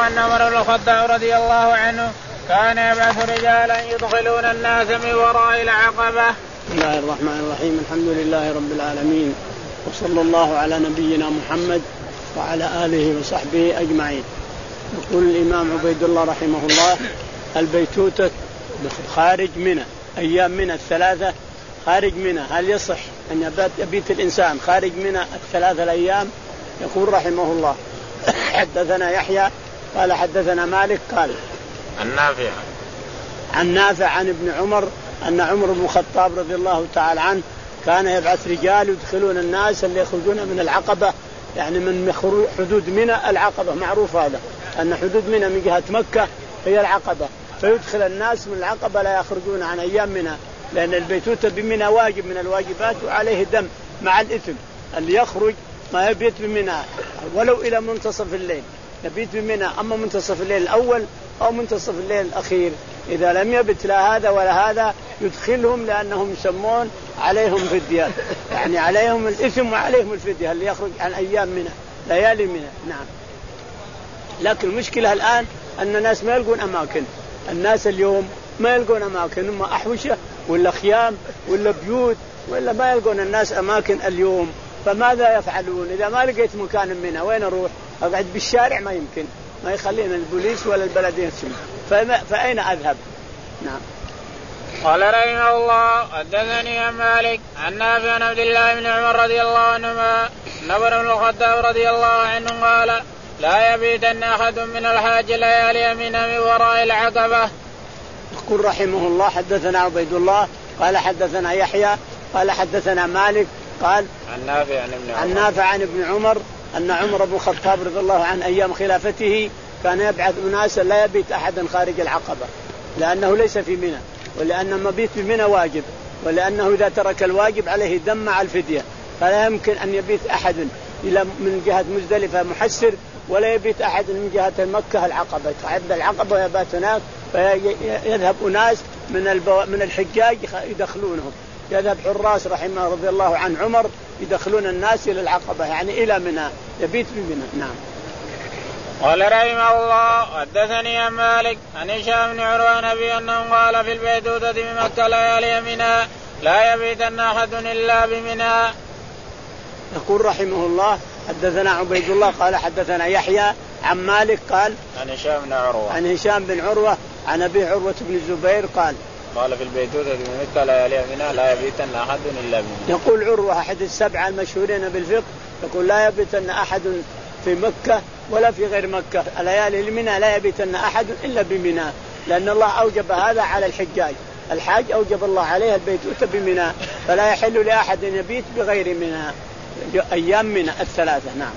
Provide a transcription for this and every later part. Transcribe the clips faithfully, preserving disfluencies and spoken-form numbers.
أن عمر بن الخطاب رضي الله عنه كان يبعث رجالا يدخلون الناس من وراء العقبة. بسم الله الرحمن الرحيم. الحمد لله رب العالمين، وصلى الله على نبينا محمد وعلى آله وصحبه أجمعين. يقول الإمام عبيد الله رحمه الله: البيتوتة خارج منى، أيام منى الثلاثة خارج منى، هل يصح أن يبيت الإنسان خارج منى الثلاثة الأيام؟ يقول رحمه الله: حدثنا يحيى قال حدثنا مالك قال عن نافع عن نافع عن ابن عمر أن عمر بن الخطاب رضي الله تعالى عنه كان يبعث رجال يدخلون الناس اللي يخرجون من العقبة، يعني من حدود منى العقبة، معروف هذا أن حدود منى من جهة مكة هي العقبة، فيدخل الناس من العقبة لا يخرجون عن أيام منى، لأن البيتوتة بمنى واجب من الواجبات وعليه دم مع الإثم. اللي يخرج ما يبيت بمنى ولو إلى منتصف الليل يبيت بمنى، أما منتصف الليل الأول أو منتصف الليل الأخير إذا لم يبت لا هذا ولا هذا يدخلهم، لأنهم يسمون عليهم فدية، يعني عليهم الإثم وعليهم الفدية اللي يخرج عن أيام منى ليالي منى. نعم. لكن المشكلة الآن أن الناس ما يلقون أماكن، الناس اليوم ما يلقون أماكن، إما أحوشة ولا خيام ولا بيوت ولا ما يلقون الناس أماكن اليوم، فماذا يفعلون؟ إذا ما لقيت مكان منها وين أروح؟ أقعد بالشارع ما يمكن، ما يخلينا البوليس ولا البلدية تسمع، فأين أذهب؟ نعم. قال رحمه الله: حدثني عن مالك عن نافع عن عبد الله بن عمر رضي الله عنهما أن عمر بن الخطاب رضي الله عنه قال: لا يبيتن أحد من الحاج ليالي منى من وراء العقبة. يقول رحمه الله: حدثنا عبيد الله قال حدثنا يحيى قال حدثنا مالك قال عن نافع عن ابن عمر عن نافع عن ابن عمر أن عمر بن الخطاب رضي الله عنه أيام خلافته كان يبعث أناسا لا يبيت أحدا خارج العقبة، لأنه ليس في منى، ولأن المبيت في منى واجب، ولأنه إذا ترك الواجب عليه دم مع الفدية، فلا يمكن أن يبيت أحد إلى من جهة مزدلفة محسر، ولا يبيت أحد من جهة مكة العقبة، عند العقبة ويبات هناك، فيذهب أناس من البو... من الحجاج يدخلونهم، يذهب حراس رحمه رضي الله عن عمر يدخلون الناس إلى العقبة، يعني إلى منى، يبيت في منى. نعم. قال رحمه الله: حدثني عن مالك عن هشام بن عروة نبي أنه قال: في البيتوتة بمكة ليالي منى لا يبيتن أحد إلا بمنى. يقول رحمه الله: حدثنا عبيد الله قال حدثنا يحيى عن مالك قال عن هشام بن عروة عن هشام بن عروة عن أبي عروة بن الزبير قال قال: في البيتوتة بمكة ليالي منى لا يبيتن أحد إلا بمنى. يقول عروة أحد السبعة المشهورين بالفقه، يقول: لا يبيتن أحد في مكة ولا في غير مكة ليالي منى لا يبيتن أحد إلا بمنى، لأن الله أوجب هذا على الحجاج، الحاج أوجب الله عليه البيتوتة بمنى، فلا يحل لأحد يبيت بغير منى أيام منى الثلاثة. نعم.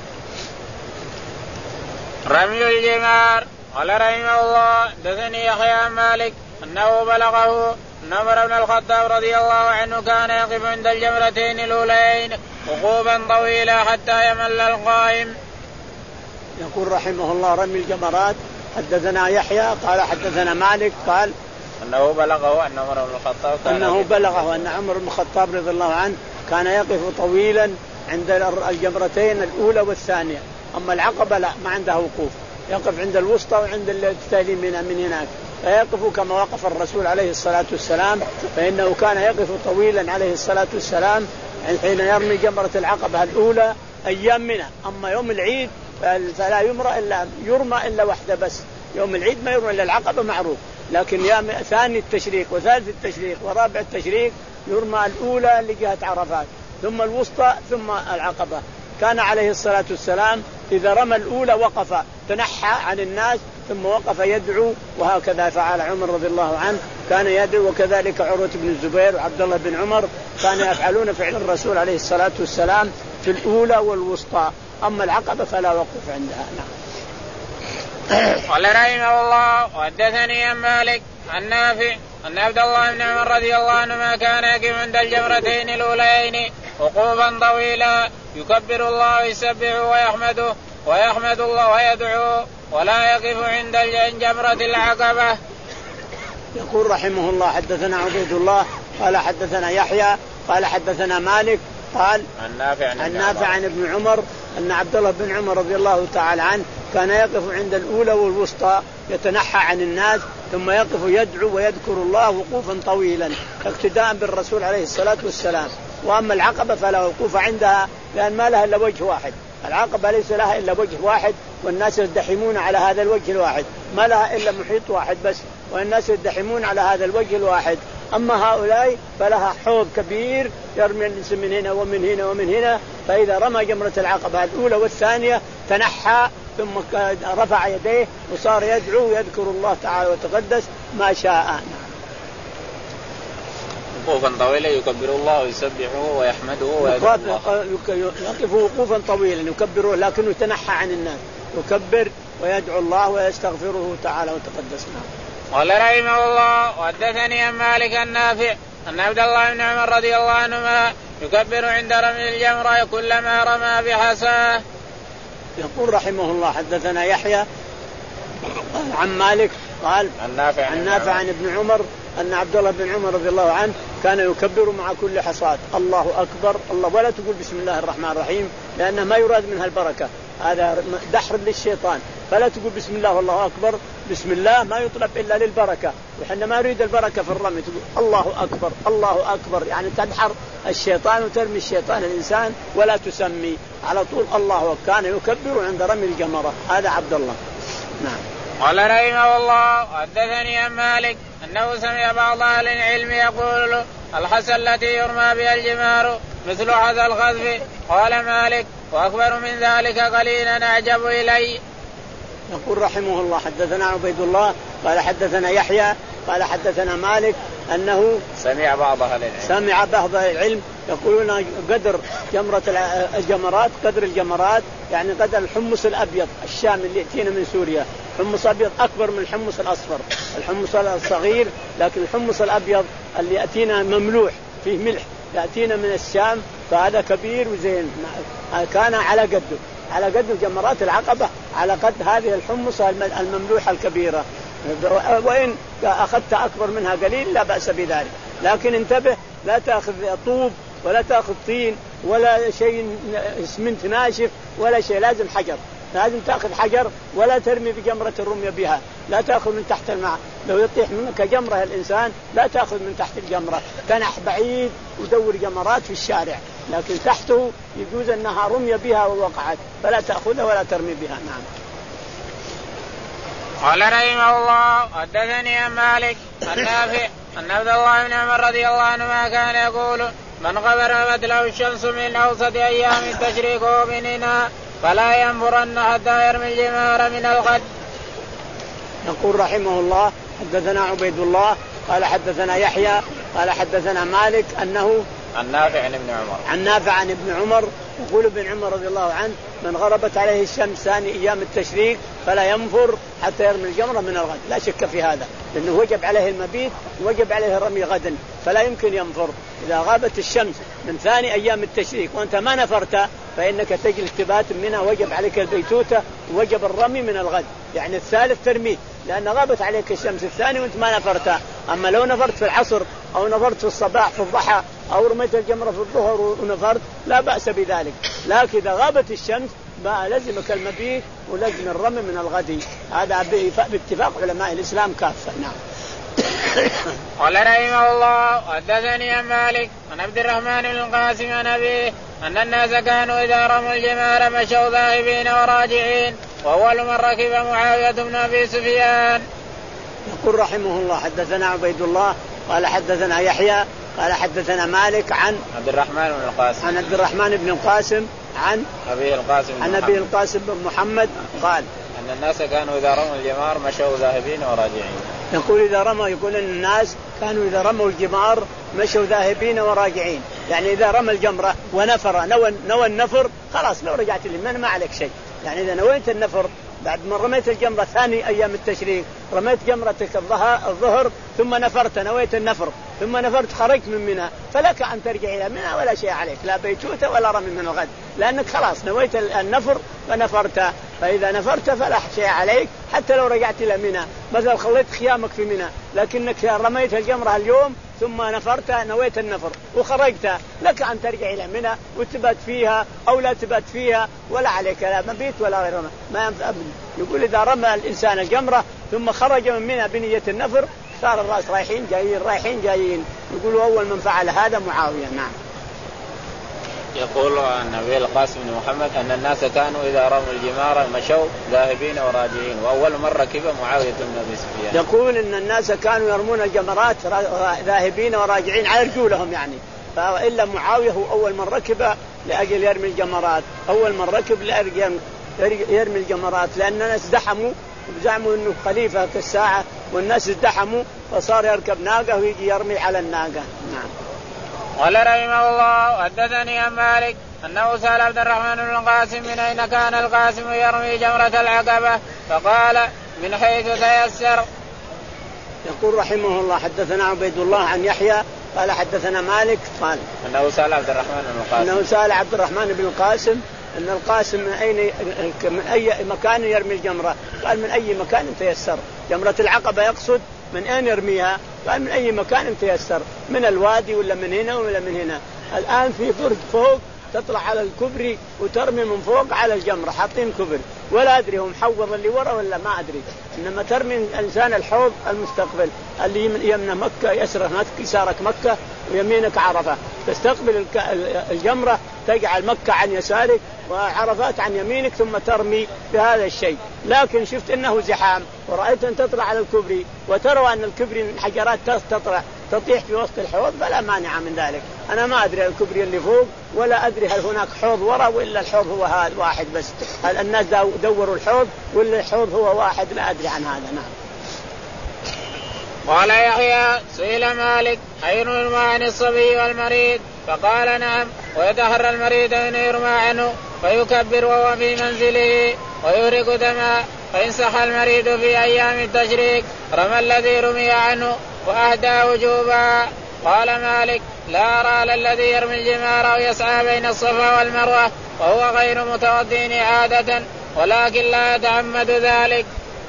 رمي الجمار. قال رحمه الله: حدثني يحيى عن مالك أنه بلغه أن عمر بن الخطاب رضي الله عنه كان يقف عند الجمرتين الأولين وقوفا طويلا حتى يمل القائم. يقول رحمه الله: رمي الجمرات. حدثنا يحيى قال حدثنا مالك قال أنه بلغه أن عمر بن الخطاب كان أنه بلغه أن عمر بن الخطاب رضي الله عنه كان يقف طويلا عند الجمرتين الأولى والثانية، أما العقبة لا، ما عنده وقوف، يقف عند الوسطى وعند التالي من من هناك، فيقف كما وقف الرسول عليه الصلاة والسلام، فإنه كان يقف طويلا عليه الصلاة والسلام حين يرمي جمرة العقبة الأولى أيام منى. أما يوم العيد فلا يمرى إلا يرمى إلا واحدة بس، يوم العيد ما يرمى إلا العقبة معروف، لكن يوم ثاني التشريق وثالث التشريق ورابع التشريق يرمى الأولى لجهة عرفات، ثم الوسطى ثم العقبة. كان عليه الصلاة والسلام إذا رمى الأولى وقف تنحى عن الناس ثم وقف يدعو، وهكذا فعل عمر رضي الله عنه، كان يدعو، وكذلك عروة بن الزبير وعبد الله بن عمر كانوا يفعلون فعل الرسول عليه الصلاة والسلام في الأولى والوسطى، أما العقبة فلا وقف عندها. نعم. قال رحمه الله: وحدثني عن مالك عن نافع أن عبد الله بن عمر رضي الله عنهما كان يقف عند الجمرتين الأولين وقوفا طويلا يكبر الله ويسبح ويحمده ويحمد الله ويدعو، ولا يقف عند جمرة العقبة. يقول رحمه الله: حدثنا عبيد الله قال حدثنا يحيى قال حدثنا مالك قال عن نافع عن, عن نافع عن ابن عمر أن عبد الله بن عمر رضي الله تعالى عنه كان يقف عند الأولى والوسطى يتنحى عن الناس ثم يقف يدعو ويذكر الله وقوفا طويلا اقتداء بالرسول عليه الصلاة والسلام. وأما العقبة فلا وقوف عندها لأن ما لها إلا وجه واحد، العقبة ليس لها إلا وجه واحد والناس يزدحمون على هذا الوجه الواحد، ما لها إلا محيط واحد بس والناس يزدحمون على هذا الوجه الواحد. أما هؤلاء فلها حوض كبير يرمي الإنسان من هنا ومن هنا ومن هنا، فإذا رمى جمرة العقبة الأولى والثانية تنحى ثم رفع يديه وصار يدعو ويذكر الله تعالى وتقدس ما شاء. وقوفا طويلا يكبر الله ويسبحه ويحمده ويدعو الله. يقف وقوفا طويلا يكبره لكنه تنحى عن الناس، يكبر ويدعو الله ويستغفره تعالى وتقدس. قال رحمه الله وحدثني عن مالك النافع أن عبد الله بن عمر رضي الله عنهما يكبر عند رمي الجمرة كلما رمى بحصاه. يقول رحمه الله حدثنا يحيى عن مالك قال عن نافع عن نافع عن ابن عمر أن عبد الله بن عمر رضي الله عنه كان يكبر مع كل حصاد الله أكبر الله، ولا تقول بسم الله الرحمن الرحيم لأنه ما يراد منها البركة، هذا دحر للشيطان، فلا تقول بسم الله والله أكبر، بسم الله ما يطلب إلا للبركة، وحنا ما نريد البركة في الرمي تقول الله أكبر الله أكبر يعني تدحر الشيطان وترمي الشيطان الإنسان ولا تسمي على طول الله أكبر. كان يكبر عند رمي الجمرة هذا عبد الله. نعم. قال رحمه الله حدثني عن مالك أنه سمع بعض أهل العلم يقول الحصى التي يرمى بها الجمار مثل هذا الخذف. قال مالك وأكبر من ذلك قليلا أعجب إلي. يقول رحمه الله حدثنا عبيد الله قال حدثنا يحيى قال حدثنا مالك أنه سمع بعض أهل العلم سمع بعض العلم يقولون قدر جمرة الجمرات قدر الجمرات يعني قدر الحمص الأبيض الشام اللي يأتينا من سوريا، حمص أبيض أكبر من الحمص الأصفر، الحمص الصغير لكن الحمص الأبيض اللي يأتينا مملوح فيه ملح يأتينا من الشام فهذا كبير وزين، كان على قده على قد جمرات العقبة على قد هذه الحمص المملوحة الكبيرة، وإن أخذت أكبر منها قليل لا بأس بذلك، لكن انتبه لا تأخذ طوب ولا تأخذ طين ولا شيء اسمنت ناشف ولا شيء، لازم حجر، لازم تأخذ حجر ولا ترمي بجمرة الرمية بها، لا تأخذ من تحت الماء، لو يطيح منك جمرة الإنسان لا تأخذ من تحت الجمرة، تنح بعيد ودور جمرات في الشارع، لكن تحته يجوز أنها رمي بها ووقعت فلا تأخذها ولا ترمي بها. نعم. قال رحمه الله حدثني عن مالك النافع أن عبد الله بن عمر رضي الله عنهما كان يقول من غبرت له الشمس من أوسط أيام التشريق ومنها فلا ينفرن حتى يرمي الجمار من الغد. يقول رحمه الله حدثنا عبيد الله قال حدثنا يحيى قال حدثنا مالك أنه عن نافع عن ابن عمر عن نافع عن ابن عمر يقول ابن عمر رضي الله عنه من غربت عليه الشمس ثاني أيام التشريق فلا ينفر حتى يرمي الجمرة من الغد، لا شك في هذا لأنه وجب عليه المبيت وجب عليه الرمي غدا فلا يمكن ينفر. إذا غابت الشمس من ثاني أيام التشريق وأنت ما نفرت فإنك تجلس تبات منها، وجب عليك البيتوتة وجب الرمي من الغد، يعني الثالث ترميه لأن غابت عليك الشمس الثاني وأنت ما نفرتها. أما لو نفرت في العصر أو نفرت في الصباح في الضحى أو رميت الجمرة في الظهر ونفرت لا بأس بذلك، لكن إذا غابت الشمس بقى لزمك المبيت ولزم الرمي من الغد، هذا باتفاق علماء الإسلام كافة. نعم. قال رحمه الله حدثني عن مالك عن عبد الرحمن بن القاسم عن أبيه أن الناس كانوا إذا رموا الجمار مشوا ذاهبين وراجعين، وأول من ركب معاوية بن أبي سفيان. يقول رحمه الله حدثنا عبيد الله قال حدثنا يحيى قال حدثنا مالك عن عبد الرحمن بن القاسم عن عبد الرحمن بن القاسم عن أبي القاسم عن أبي القاسم بن محمد قال أن الناس كانوا إذا رموا الجمار مشوا ذاهبين وراجعين. يقول إذا رموا يقول إن الناس كانوا إذا رموا الجمار مشوا ذاهبين وراجعين، يعني إذا رمى الجمرة ونفر نوى نوى النفر خلاص لو رجعت اليمين ما عليك شيء، يعني إذا نويت النفر بعد ما رميت الجمرة ثاني أيام التشريق رميت جمرتك الظهر ثم نفرت نويت النفر ثم نفرت خرجت من منى فلك أن ترجع إلى منى ولا شيء عليك، لا بيتوتة ولا رمي من الغد، لأنك خلاص نويت النفر ونفرت، فإذا نفرت فلا شيء عليك حتى لو رجعت إلى منى، مثلا خليت خيامك في منى لكنك رميت الجمرة اليوم ثم نفرت نويت النفر وخرجت لك أن ترجع إلى منى وتبات فيها أو لا تبات فيها ولا عليك لا مبيت ولا غير ما ينفع. يقول إذا رمى الإنسان الجمرة ثم خرج من منى بنية النفر صار الرأس رايحين جايين رايحين جايين. يقولوا أول من فعل هذا معاوية. نعم. يقول النبي القاسم بن محمد أن الناس كانوا إذا رموا الجمار مشوا ذاهبين وراجعين وأول من ركب معاوية بن أبي سفيان. يقول إن الناس كانوا يرمون الجمرات ذاهبين وراجعين على رجولهم يعني، فإلا معاوية هو أول من ركب لأجل يرمي الجمرات، أول من ركب لأجل يرمي الجمرات، لأن الناس ازدحموا وزعموا إنه خليفة كالساعة والناس ازدحموا فصار يركب ناقة ويجي يرمي على الناقة. نعم. قال رحمه الله حدثني عن مالك أنه سأل عبد الرحمن بن القاسم من أين كان القاسم يرمي جمرة العقبة فقال من حيث تيسر. يقول رحمه الله حدثنا عبيد الله عن يحيى قال حدثنا مالك قال أنه سأل عبد الرحمن بن القاسم أنه سأل عبد الرحمن بن القاسم أن القاسم من أين من أي مكان يرمي الجمرة؟ قال من أي مكان تيسر. جمرة العقبة يقصد من أين يرميها؟ قال من أي مكان تيسر، من الوادي ولا من هنا ولا من هنا. الآن في برج فوق تطلع على الكبري وترمي من فوق على الجمرة حاطين كبري ولا أدري هم محوض اللي ورا ولا ما أدري، إنما ترمي الإنسان الحوض المستقبل اللي يمنى مكة يسرك مكة يسارك مكة ويمينك عرفة، تستقبل الجمرة تجعل مكة عن يسارك وعرفات عن يمينك ثم ترمي بهذا الشيء. لكن شفت انه زحام ورأيت ان تطلع على الكبري وترى ان الكبري من حجرات تطلع تطيح في وسط الحوض فلا مانع من ذلك. انا ما ادري الكبري اللي فوق ولا ادري هل هناك حوض وراء ولا الحوض هو هذا واحد بس، هل الناس دوروا الحوض ولا الحوض هو واحد لا ادري عن هذا. نعم. قال يحيى سئل مالك أين يرمى عن الصبي والمريض فقال نعم ويتحرى المريض أن يرمى عنه فيكبر وهو في منزله ويهرق دماء، فإن صح المريض في أيام التشريك رمى الذي رمي عنه وأهدى وجوبا. قال مالك لا أرى الذي يرمي الجمار أو يسعى بين الصفا والمروة وهو غير متوضئ عادة ولكن لا يتعمد ذلك.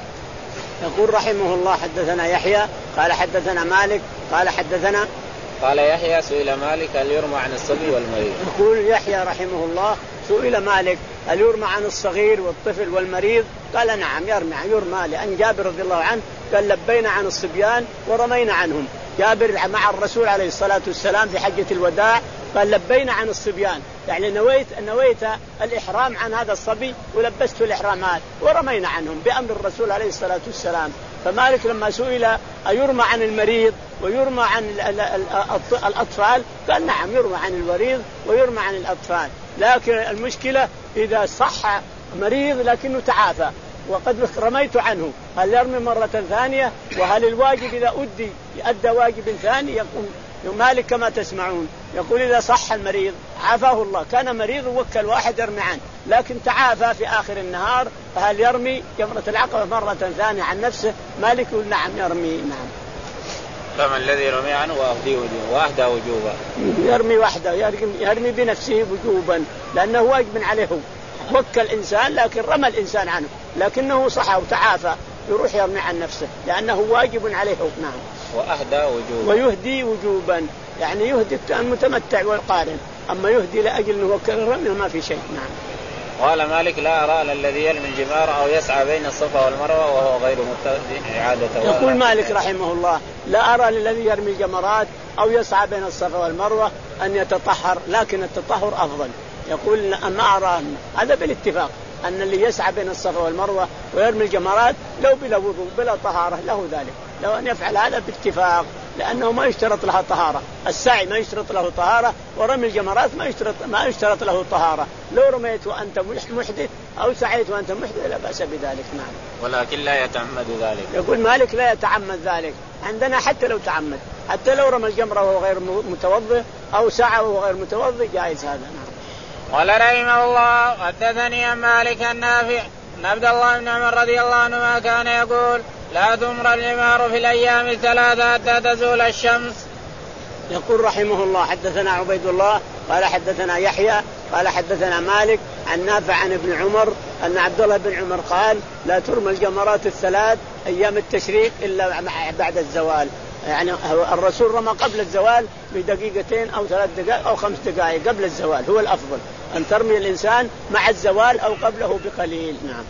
يقول رحمه الله حدثنا يحيى قال حدثنا مالك قال حدثنا قال يحيى سئل مالك هل يرمى عن الصبي والمريض. يقول يحيى رحمه الله سئل مالك هل يرمى عن الصغير والطفل والمريض؟ قال نعم يرمى يرمى لأن جابر رضي الله عنه قال لبينا عن الصبيان ورمينا عنهم. جابر مع الرسول عليه الصلاة والسلام في حجة الوداع قال لبينا عن الصبيان يعني نويت نويت الإحرام عن هذا الصبي ولبست الإحرامات ورمينا عنهم بأمر الرسول عليه الصلاة والسلام. فمالك لما سئل أيرمى عن المريض ويرمى عن الأطفال قال نعم يرمى عن المريض ويرمى عن الأطفال، لكن المشكلة إذا صح مريض لكنه تعافى وقد رميت عنه هل يرمي مرة ثانية؟ وهل الواجب إذا أدي يؤدى واجب ثاني؟ يقول مالك كما تسمعون يقول إذا صح المريض عافاه الله كان مريض ووكل واحد يرمي عنه لكن تعافى في آخر النهار فهل يرمي جمرة العقبة مرة ثانية عن نفسه؟ مالك يقول نعم يرمي. نعم. فمن الذي رمي عنه وأهدي وأهدى وجوبا يرمي وحده يرمي بنفسه وجوبا لأنه واجب عليه وكل إنسان لكن رمى الإنسان عنه لكنه صح وتعافى يروح يرمي عن نفسه لأنه واجب عليه. نعم. وأهدى وجوبا ويهدي وجوبا يعني يهدي المتمتع والقارن، أما يهدي لأجل أنه وكل الرمي ما في شيء. نعم. قال مالك لا أرى الذي يرمي الجمار أو يسعى بين الصفا والمروة وهو غير متوضئ إعادة. يقول مالك رحمه الله لا أرى للذي يرمي الجمرات أو يسعى بين الصفا والمروة أن يتطهر لكن التطهر أفضل. يقول ما أرى هذا بالاتفاق أن اللي يسعى بين الصفا والمروة ويرمي الجمرات لو بلا وضوء بلا طهارة له ذلك، لو أن يفعل هذا باتفاق لأنه ما يشترط لها طهارة. السعي ما يشترط له طهارة ورمي الجمرات ما يشترط ما يشترط له طهارة. لو رميت وأنت محدث أو سعيت وأنت محدث لا بأس بذلك. نعم. ولكن لا يتعمد ذلك. يقول مالك لا يتعمد ذلك عندنا حتى لو تعمد حتى لو رمى الجمرة وهو غير متوضئ أو سعى وهو غير متوضئ جائز هذا. نعم. قال رحمه الله حدثني عن مالك النافع أن عبد الله بن عمر رضي الله عنهما كان يقول لا تمر الجمار في الأيام الثلاثة حتى تزول الشمس. يقول رحمه الله حدثنا عبيد الله قال حدثنا يحيى قال حدثنا مالك عن نافع عن ابن عمر أن عبد الله بن عمر قال لا ترمى الجمرات الثلاث أيام التشريق إلا بعد الزوال، يعني الرسول رمى قبل الزوال بدقيقتين أو ثلاث دقائق أو خمس دقائق قبل الزوال، هو الأفضل أن ترمي الإنسان مع الزوال أو قبله بقليل. نعم.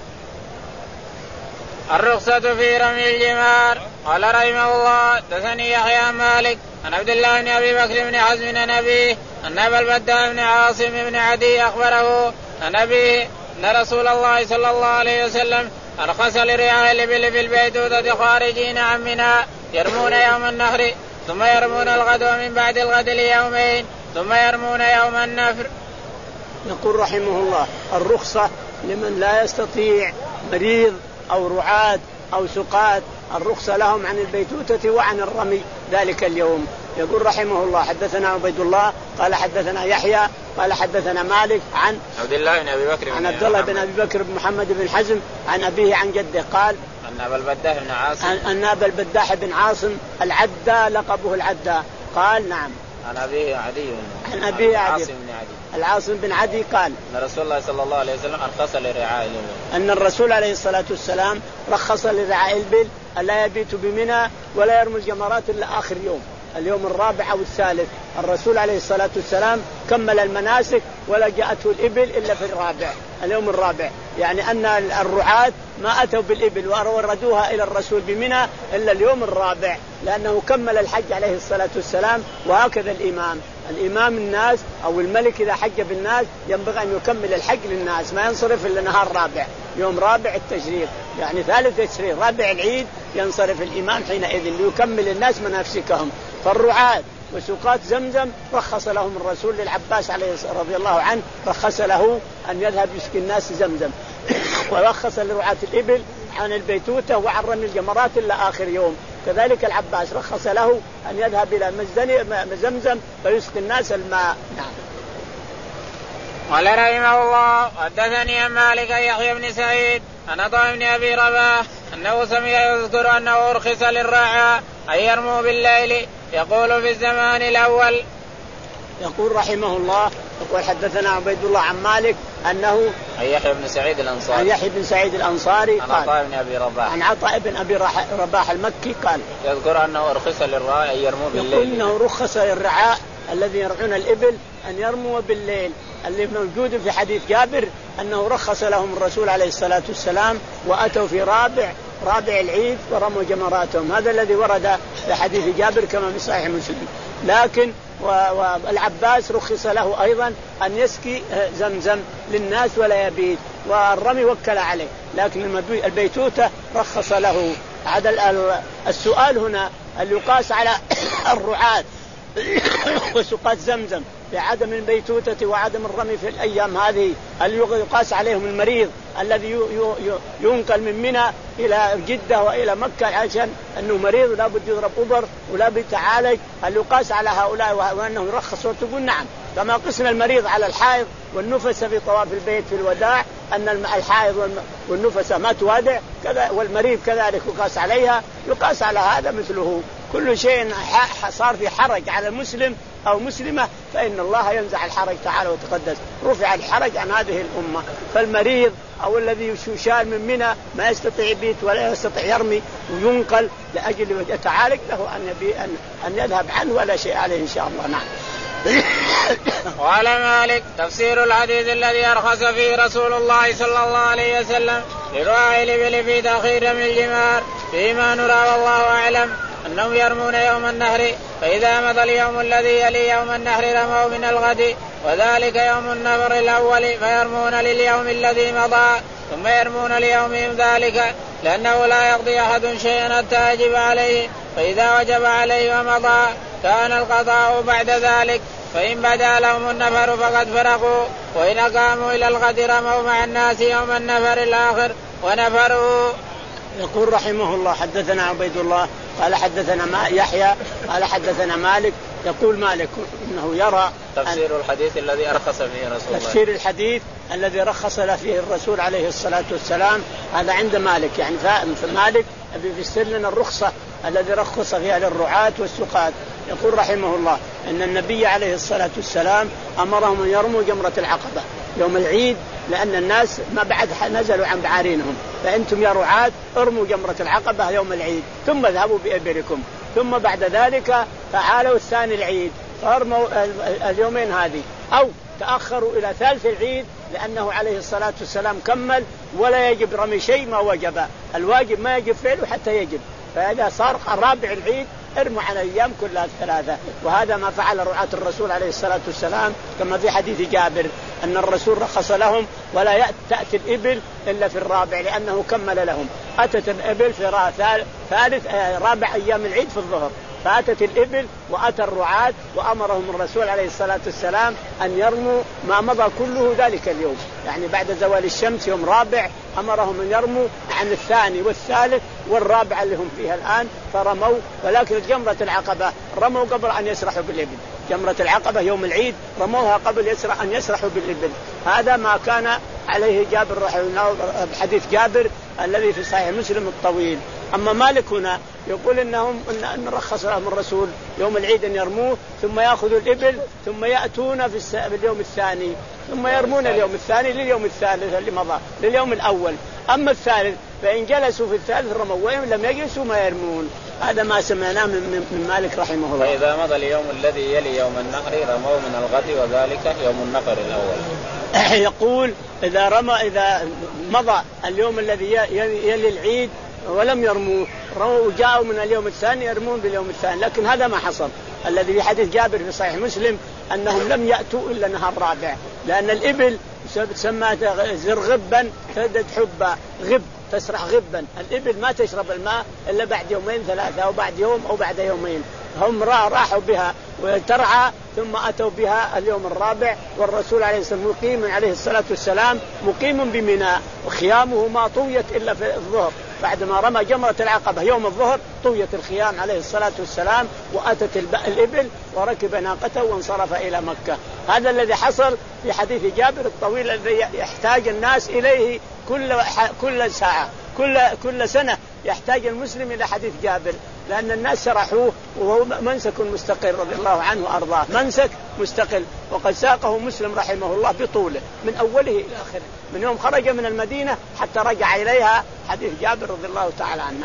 الرخصة في رمي الجمار. قال رحمه الله دثني يحيى مالك عن عبد الله بن أبي بكر بن حزم عن أبيه أن أبا البداء بن عاصم بن عدي أخبره عن أبيه أن رسول الله صلى الله عليه وسلم أرخص لرعاء الإبل في البيتوتة خارجين عن منى يرمون يوم النحر ثم يرمون الغد ومن بعد الغد ليومين ثم يرمون يوم النفر. يقول رحمه الله الرخصة لمن لا يستطيع، مريض أو رعاة أو سقاة، الرخصة لهم عن البيتوتة وعن الرمي ذلك اليوم. يقول رحمه الله حدثنا عبيد الله قال حدثنا يحيى قال حدثنا مالك عن عبد الله بن أبي بكر عن عبد الله بن أبي بكر بن محمد بن حزم عن أبيه عن جده قال أن أبا البداح بن عاصم أن أبا البداح بن عاصم العدى لقبه العدى قال نعم عن أبيه عدي عن أبيه عدي بن عدي العاصم بن عدي قال أن رسول الله صلى الله عليه وسلم أرخص لرعاء الإبل أن الرسول عليه الصلاة والسلام رخص لرعاء الإبل ألا يبيت بمنى ولا يرمي الجمرات إلا آخر يوم، اليوم الرابع أو الثالث. الرسول عليه الصلاة والسلام كمل المناسك ولا جاءته الإبل إلا في الرابع، اليوم الرابع، يعني أن الرعاة ما أتوا بالإبل وردوها إلى الرسول بمنى إلا اليوم الرابع، لأنه كمل الحج عليه الصلاة والسلام. وهكذا الإمام الإمام الناس أو الملك إذا حج بالناس ينبغي أن يكمل الحج للناس، ما ينصرف إلا نهار رابع، يوم رابع التشريق يعني ثالث تشريق رابع العيد ينصرف الإمام حينئذ ليكمل الناس مناسكهم. فالرعاة وسقاة زمزم رخص لهم الرسول للعباس عليه رضي الله عنه، رخص له أن يذهب يسقي الناس زمزم ورخص لرعاة الإبل عن البيتوتة وعن رمي الجمرات إلا آخر يوم. كذلك العباس رخص له أن يذهب إلى زمزم فيسقي الناس الماء. نعم. قال رحمه الله حدثني عن مالك يحيى بن سعيد عن عطاء بن أبي رباح أنه سمع يذكر أنه أرخص للرعاء أن يرموا بالليل، يقول في الزمان الأول. يقول رحمه الله يقول حدثنا عبيد الله عن مالك أنه عن يحيى بن سعيد الأنصاري عن يحيى بن سعيد الأنصاري عن عطاء بن أبي رباح عن عطاء بن أبي رباح المكي قال يذكر أنه أرخص للرعاء أن يرموا بالليل، يقول أنه رخص للرعاء الذين يرعون الإبل أن يرموا بالليل، اللي موجود في حديث جابر أنه رخص لهم الرسول عليه الصلاة والسلام وأتوا في رابع رابع العيد ورموا جمراتهم، هذا الذي ورد في حديث جابر كما في صحيح مسلم. لكن والعباس رخص له أيضا أن يسقي زمزم للناس ولا يبيت، والرمي وكل عليه، لكن البيتوتة رخص له. هذا السؤال هنا اللي يقاس على الرعاة وسقاة زمزم بعدم البيتوتة وعدم الرمي في الأيام هذه، اللي يقاس عليهم المريض الذي ينقل من منى إلى جدة وإلى مكة عشان أنه مريض ولا بد يضرب أبر ولا بد يتعالج، اللي يقاس على هؤلاء وأنه يرخص. وتقول نعم كما قسم المريض على الحائض والنفس في طواف البيت في الوداع أن الحائض والنفس ما توادع كذا، والمريض كذلك يقاس عليها، يقاس على هذا مثله. كل شيء صار في حرج على المسلم أو مسلمة فإن الله ينزع الحرج تعالى وتقدس، رفع الحرج عن هذه الأمة. فالمريض أو الذي يشال من منى ما يستطيع يبيت ولا يستطيع يرمي وينقل لأجل يتعالج له أن يبي أن أن يذهب عنه ولا شيء عليه إن شاء الله. نعم. قال مالك تفسير الحديث الذي أرخص فيه رسول الله صلى الله عليه وسلم لرعاء الإبل في تأخير رمي الجمار فيما نرى والله أعلم أنهم يرمون يوم النهر، فإذا مضى اليوم الذي يلي يوم النهر رموا من الغد، وذلك يوم النفر الأول، فيرمون لليوم الذي مضى ثم يرمون ليومهم ذلك، لأنه لا يقضي أحد شيئا حتى يجب عليه، فإذا وجب عليه ومضى كان القضاء بعد ذلك، فإن بدا لهم النفر فقد فرقوا، وإن أقاموا إلى الغد رموا مع الناس يوم النفر الآخر ونفروا. يقول رحمه الله حدثنا عبيد الله قال حدثنا ما يحيى قال حدثنا مالك. يقول مالك انه يرى تفسير الحديث الذي ارخص فيه رسول الله، تفسير الحديث الذي رخص له فيه الرسول عليه الصلاة والسلام، هذا عند مالك، يعني فمالك بيفسر لنا الرخصة الذي رخص فيها للرعاة والسقاة. يقول رحمه الله ان النبي عليه الصلاة والسلام امرهم ان يرموا جمرة العقبة يوم العيد، لأن الناس ما بعد نزلوا عن بعارينهم، فأنتم يا رعاة ارموا جمرة العقبة يوم العيد ثم اذهبوا بإبلكم. ثم بعد ذلك تعالوا الثاني العيد فارموا اليومين هذه، أو تأخروا إلى ثالث العيد لأنه عليه الصلاة والسلام كمل ولا يجب رمي شيء ما وجب، الواجب ما يجب فعله حتى يجب، فإذا صار الرابع العيد ارموا على الأيام كلها الثلاثة. وهذا ما فعل رعاة الرسول عليه الصلاة والسلام كما في حديث جابر أن الرسول رخص لهم ولا تأتي الإبل إلا في الرابع لأنه كمل لهم. أتت الإبل في ثالث رابع أيام العيد في الظهر، فأتت الإبل وأتى الرعاة وأمرهم الرسول عليه الصلاة والسلام أن يرموا ما مضى كله ذلك اليوم، يعني بعد زوال الشمس يوم رابع أمرهم أن يرموا عن الثاني والثالث والرابع اللي هم فيها الآن، فرموا. ولكن جمرة العقبة رموا قبل أن يسرحوا بالإبل، جمرة العقبة يوم العيد رموها قبل يسرح أن يسرحوا بالإبل. هذا ما كان عليه جابر رحمه الله بحديث جابر الذي في صحيح مسلم الطويل. أما مالك هنا يقول إنهم إن رخص لهم الرسول يوم العيد أن يرموه ثم يأخذوا الإبل ثم يأتون في اليوم الثاني ثم يرمون اليوم الثاني لليوم الثالث اللي مضى لليوم الأول. أما الثالث فإن جلسوا في الثالث رموا وإن لم يجلسوا ما يرمون. هذا ما سمعناه من, من مالك رحمه الله. فإذا مضى اليوم الذي يلي يوم النحر رموا من الغد وذلك يوم النحر الأول. يقول إذا رمى إذا مضى اليوم الذي يلي العيد ولم يرموه رموا جاءوا من اليوم الثاني يرمون باليوم الثاني. لكن هذا ما حصل. الذي في حديث جابر في صحيح مسلم أنهم لم يأتوا إلا نهار رابع، لأن الإبل تسمى زرغبا تردد حبا، غب تسرح غبا، الإبل ما تشرب الماء إلا بعد يومين ثلاثة أو بعد يوم أو بعد يومين. هم راحوا بها وترعى ثم أتوا بها اليوم الرابع، والرسول عليه الصلاة والسلام مقيم عليه الصلاة والسلام مقيم بمنى، وخيامه ما طويت إلا في الظهر بعدما رمى جمرة العقبة يوم الظهر طويت الخيام عليه الصلاة والسلام، وأتت الإبل وركب ناقته وانصرف إلى مكة. هذا الذي حصل في حديث جابر الطويل الذي يحتاج الناس إليه كل كل ساعة كل كل سنة يحتاج المسلم إلى حديث جابر، لأن الناس شرحوه وهو منسك مستقل رضي الله عنه وأرضاه، منسك مستقل، وقد ساقه مسلم رحمه الله بطوله من أوله إلى آخره من يوم خرج من المدينة حتى رجع إليها حديث جابر رضي الله تعالى عنه.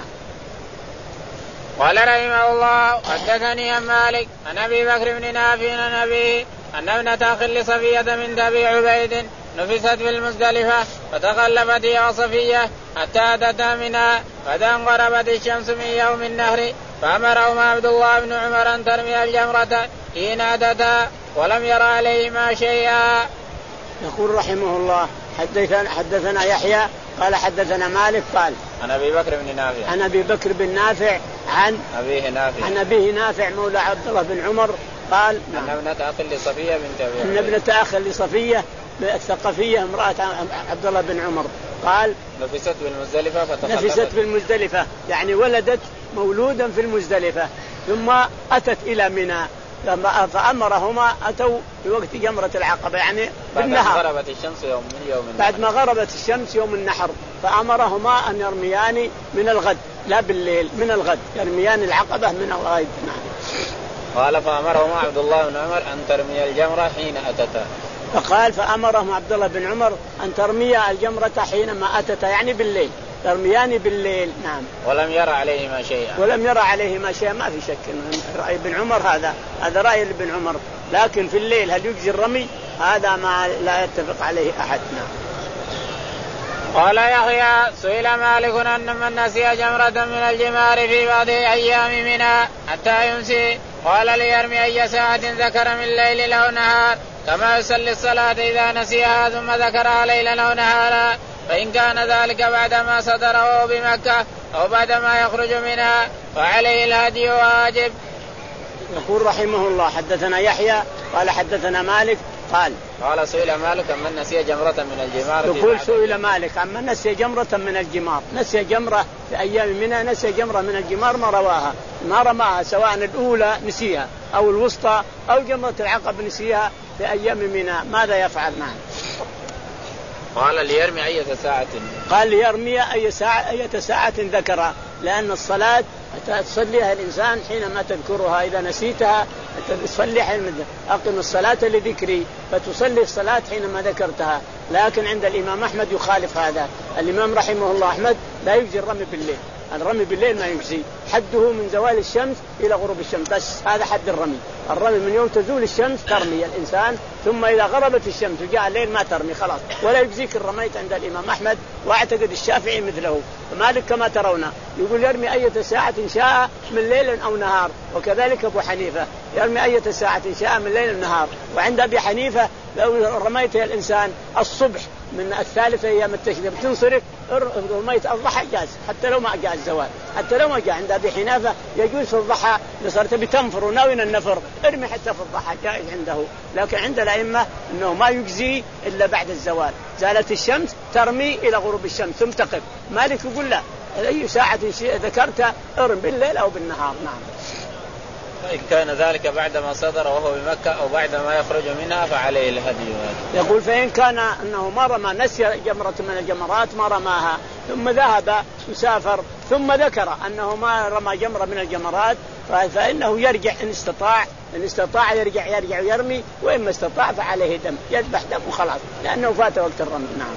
قال رحمه الله حدثني عن مالك عن أبي بكر بن نافع عن أبيه أن ابنة أخ لصفية من أبي عبيد نفست في المزدلفة فتخلفت هي وصفية حتى أتتا منها فإذا انغربت الشمس من يوم النهر فأمرهما عبد الله بن عمر أن ترمي الجمرة حين أتتا ولم ير عليهما شيئا. يقول رحمه الله حدثنا, حدثنا يحيى قال حدثنا مالك قال عن أبي بكر بن نافع عن أبي بكر بن نافع عن أبيه نافع عن أبيه نافع مولى عبد الله بن عمر قال أن ابنة أخ لصفية بنت أبي أن ابنة أخ لصفية الثقفية امرأة عبد الله بن عمر قال نفست بالمزدلفة فتخلفت نفست بالمزدلفة يعني ولدت مولودا في المزدلفة ثم أتت إلى منى فأمرهما أتوا في وقت جمرة العقبة يعني بالنهار بعد ما غربت الشمس يوم من يوم النحر بعد ما غربت الشمس يوم النحر فأمرهما أن يرميان من الغد لا بالليل من الغد يرميان العقبة من الغد. قال فأمرهما عبد الله بن عمر أن ترمي الجمرة حين أتتا فقال فأمرهم عبد الله بن عمر أن ترمي الجمرة حينما أتتا يعني بالليل ترميان بالليل. نعم. ولم يرى عليهما شيئا ولم يرى عليهما شيئا ما في شك رأي ابن عمر هذا هذا رأي ابن عمر، لكن في الليل هل يجزي الرمي هذا ما لا يتفق عليه أحد. نعم. قال يحيى سئل مالك أن من نسي جمرة من الجمار في بعض أيام منها حتى يمسي قال ليرمي أي ساعة ذكر من ليل أو نهار كما يصلي الصلاة إذا نسيها ثم ذكرها ليلا أو نهارا، فإن كان ذلك بعدما صدره بمكة أو بعدما يخرج منها فعليه الهدي واجب. يقول رحمه الله حدثنا يحيى قال حدثنا مالك قال قال سئل مالك من نسي جمرة من الجمار يقول سئل مالك عن من نسي جمرة من الجمار نسي جمرة في أيام منها نسي جمرة من الجمار ما رواها ما رماها سواء الأولى نسيها أو الوسطى أو جمرة العقب نسيها في أيام منها ماذا يفعل معه؟ قال ليرمي أي ساعة قال ليرمي أي ساعة أي ساعة ذكرها، لأن الصلاة تصليها الإنسان حينما تذكرها إذا نسيتها تصلي حينما أقم الصلاة لذكري فتصلي الصلاة حينما ذكرتها. لكن عند الإمام أحمد يخالف هذا، الإمام رحمه الله أحمد لا يجزي الرمي بالليل الرمي بالليل ما يجزي، حده من زوال الشمس إلى غروب الشمس، بس هذا حد الرمي. الرمي من يوم تزول الشمس ترمي الإنسان، ثم إذا غربت الشمس وجاء الليل ما ترمي خلاص، ولا يجزيك الرميت عند الإمام أحمد، واعتقد الشافعي مثله. مالك كما ترون يقول يرمي أية ساعة شاء من ليل أو نهار، وكذلك أبو حنيفة يرمي أية ساعة شاء من ليل أو نهار. وعند أبي حنيفة لو رميت الإنسان الصبح من الثالثة أيام التشريق تنصرف، رميت الضحى جاز حتى لو ما جاء الزوال، حتى لو ما جاء. عند أبي حنيفة يجوز في الضحى، صرت بتنفر وناوين النفر ارمي حتى في الضحى جائز عنده. لكن عند الأئمة أنه ما يجزي إلا بعد الزوال، زالت الشمس ترمي إلى غروب الشمس ثم تقف. مالك يقول لا، أي ساعة ذكرتها ارم بالليل أو بالنهار. نعم. إن كان ذلك بعدما صدر وهو بمكة أو بعدما يخرج منها فعليه الهدي. يقول فإن كان أنه ما رمى، نسي جمرة من الجمرات ما رماها، ثم ذهب يسافر ثم ذكر أنه ما رمى جمرة من الجمرات، فإنه يرجع إن استطاع، إن استطاع يرجع يرجع ويرمي، وإما استطاع فعليه دم، يذبح دم وخلاص لأنه فات وقت الرمي. نعم.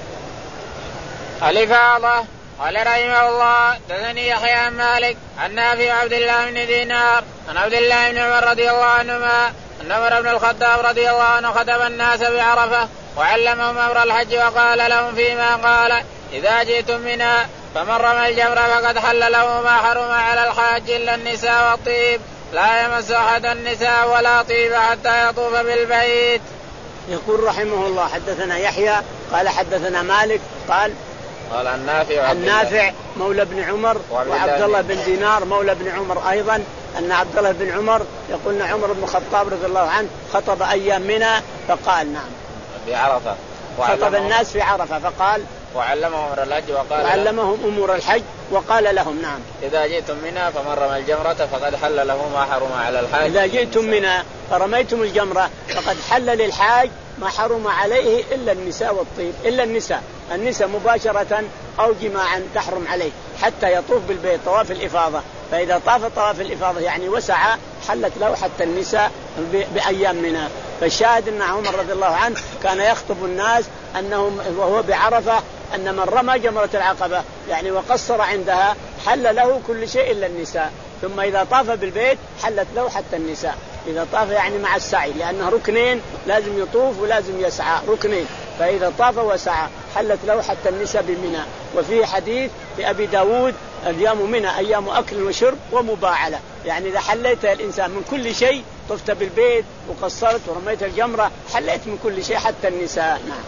الإفاضة. قال رحمه الله دثني يحيى عن مالك عن نافع عبد الله بن دينار عن عبد الله بن عمر رضي الله عنهما أن عمر بن الخطاب رضي الله عنه خطب الناس بعرفة وعلمهم أمر الحج، وقال لهم فيما قال: إذا جئتم منها فمن رمى الجمرة فقد حل له ما حرم على الحاج إلا النساء والطيب، لا يمس أحد النساء ولا طيب حتى يطوف بالبيت. يقول رحمه الله حدثنا يحيى قال حدثنا مالك قال قال النافع النافع مولى بن عمر وعبد الله بن دينار مولى بن عمر أيضا، أن عبد الله بن عمر يقولنا عمر بن الخطاب رضي الله عنه خطب أيام منى فقال نعم في عرفة، خطب الناس في عرفة فقال وعلمهم أمور الحج وقال وعلمهم أمور الحج وقال لهم نعم إذا جئتم منى فمن رمى الجمرة فقد حل له ما حرم على الحاج. إذا جئتم منى فرميتم الجمرة فقد حل للحاج ما حرم عليه إلا النساء والطيب، إلا النساء، النساء مباشرة أو جماعا تحرم عليه حتى يطوف بالبيت طواف الإفاضة، فإذا طاف طواف الإفاضة يعني وسع حلت له حتى النساء بأيام منى. فالشاهد أن عمر رضي الله عنه كان يخطب الناس أنهم وهو بعرفة أن من رمى جمرة العقبة يعني وقصر عندها حل له كل شيء إلا النساء، ثم إذا طاف بالبيت حلت له حتى النساء. إذا طاف يعني مع السعي، لأنه ركنين لازم يطوف ولازم يسعى ركنين، فإذا طاف وسعى حلت له حتى النساء بمنى. وفي حديث في أبي داود اليوم منى أيام أكل وشرب ومباعلة، يعني إذا حليت الإنسان من كل شيء، طفت بالبيت وقصرت ورميت الجمرة حليت من كل شيء حتى النساء. نعم.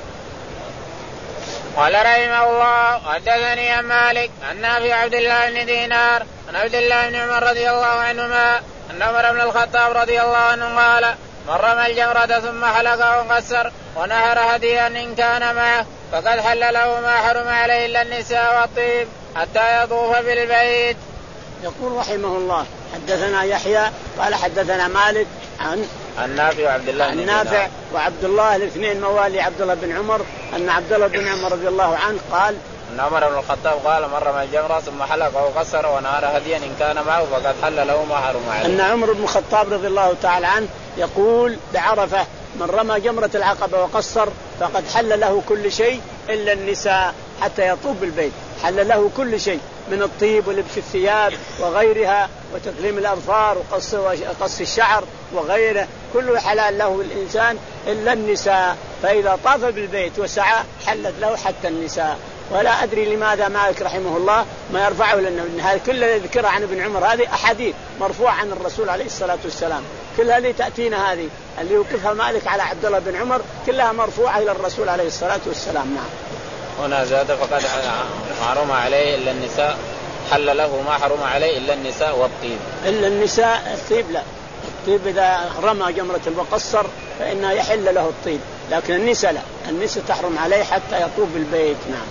قال رحمه الله حدثني عن مالك عن نافع عبد الله بن دينار عن عبد الله بن عمر رضي الله عنهما أن عمر بن الخطاب رضي الله عنه قال: من رمى الجمرة ثم حلق وقصر ونهر هديا إن كان معه فقد حل له ما حرم عليه إلا النساء والطيب حتى يطوف بالبيت. يقول رحمه الله حدثنا يحيى قال حدثنا مالك عن النافع وعبد الله بن النافع وعبد الله الاثنين موالي عبد الله بن عمر، أن عبد الله بن عمر رضي الله عنه قال أن عمر بن الخطاب قال: من رمى الجمرة ثم حلق وقصر ونهر هديا إن كان معه فقد حل له ما حرم عليه. أن عمر بن الخطاب رضي الله تعالى عنه يقول بعرفة: من رمى جمرة العقبة وقصر فقد حل له كل شيء إلا النساء حتى يطوف بالبيت، حل له كل شيء من الطيب ولبس الثياب وغيرها وتقليم الأظفار وقص وقص الشعر وغيره، كله حلال له الإنسان إلا النساء. فإذا طاف بالبيت وسعى حلت له حتى النساء. ولا أدري لماذا مالك رحمه الله ما يرفعه، لأن هذه كل ذكرها عن ابن عمر هذه أحاديث مرفوعة عن الرسول عليه الصلاة والسلام، كل هذه تأتينا هذه اللي يوقفها مالك على عبد الله بن عمر كلها مرفوعة إلى الرسول عليه الصلاة والسلام. نعم. هنا زاد فقد حرم عليه إلا النساء، حل له ما حرم عليه إلا النساء والطيب. إلا النساء الطيب لا، الطيب إذا رمى جمرة وقصر فإنه يحل له الطيب، لكن النساء لا، النساء تحرم عليه حتى يطوف بالبيت. نعم.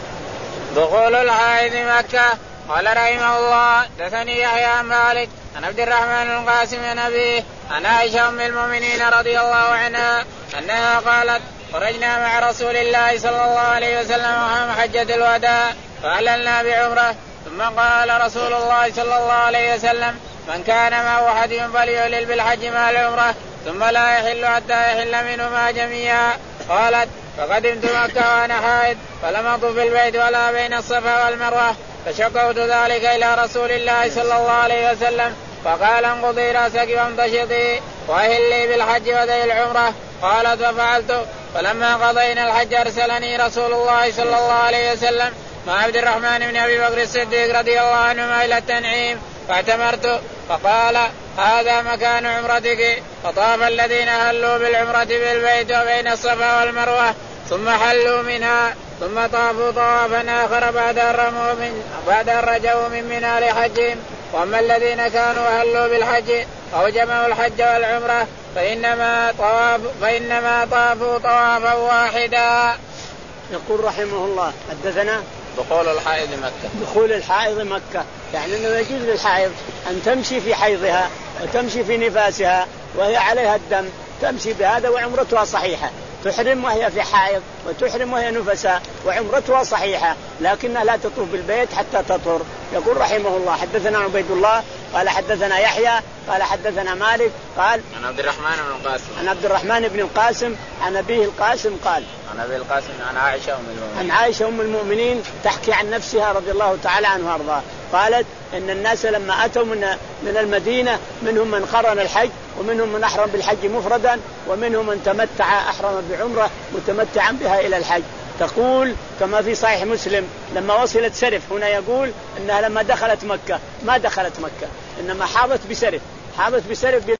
دخول الحائض مكة. قال رحمه الله دثني يحيى عن مالك عن عبد الرحمن القاسم عن أبيه عن عائشة أم المؤمنين رضي الله عنها أنها قالت: خرجنا مع رسول الله صلى الله عليه وسلم عام حجة الوداع فأهللنا بعمرة، ثم قال رسول الله صلى الله عليه وسلم: من كان معه حدي فليهلل بالحج مع العمرة ثم لا يحل حتى يحل منهما جميعا. قالت: فقدمت مكة وأنا حائض فلم أطف بالبيت ولا بين الصفا والمروة، فشكوت ذلك إلى رسول الله صلى الله عليه وسلم فقال انقضي رأسك وامتشطي وأهلي بالحج وذي العمرة. قالت ففعلت. فلما قضينا الحج أرسلني رسول الله صلى الله عليه وسلم مع عبد الرحمن بن أبي بكر الصديق رضي الله عنهما إلى التنعيم فاعتمرت فقال هذا مكان عمرتك. فطاف الذين أهلوا بالعمرة بالبيت وبين الصفا والمروة ثم حلوا منها ثم طافوا طوافا آخر بعد أن رموا من بعد أن رجعوا من منى لحجهم. وأما الذين كانوا أهلوا بالحج أو جمعوا الحج والعمرة فإنما طاف فإنما طافوا طوافا واحدا. يقول رحمه الله حدثنا دخول الحائض مكة. دخول الحائض مكة يعني أنه يجوز للحائض أن تمشي في حيضها وتمشي في نفاسها وهي عليها الدم تمشي بهذا وعمرتها صحيحة. تحرم وهي في حائض وتحرم وهي نفساء وعمرتها صحيحة لكنها لا تطوف بالبيت حتى تطهر. يقول رحمه الله حدثنا عبيد الله قال حدثنا يحيى قال حدثنا مالك قال عن عبد الرحمن بن القاسم عن عبد الرحمن بن القاسم عن أبيه القاسم قال عن أبي القاسم عن عائشة أم المؤمنين عن عائشة أم المؤمنين تحكي عن نفسها رضي الله تعالى عنها وارضاها قالت إن الناس لما أتوا من من المدينة منهم من قرن الحج ومنهم من أحرم بالحج مفردا ومنهم من تمتع أحرم بعمرة متمتعا بها إلى الحج. تقول كما في صحيح مسلم لما وصلت سرف هنا يقول إنها لما دخلت مكة ما دخلت مكة إنما حاضت بسرف حاضت بسرف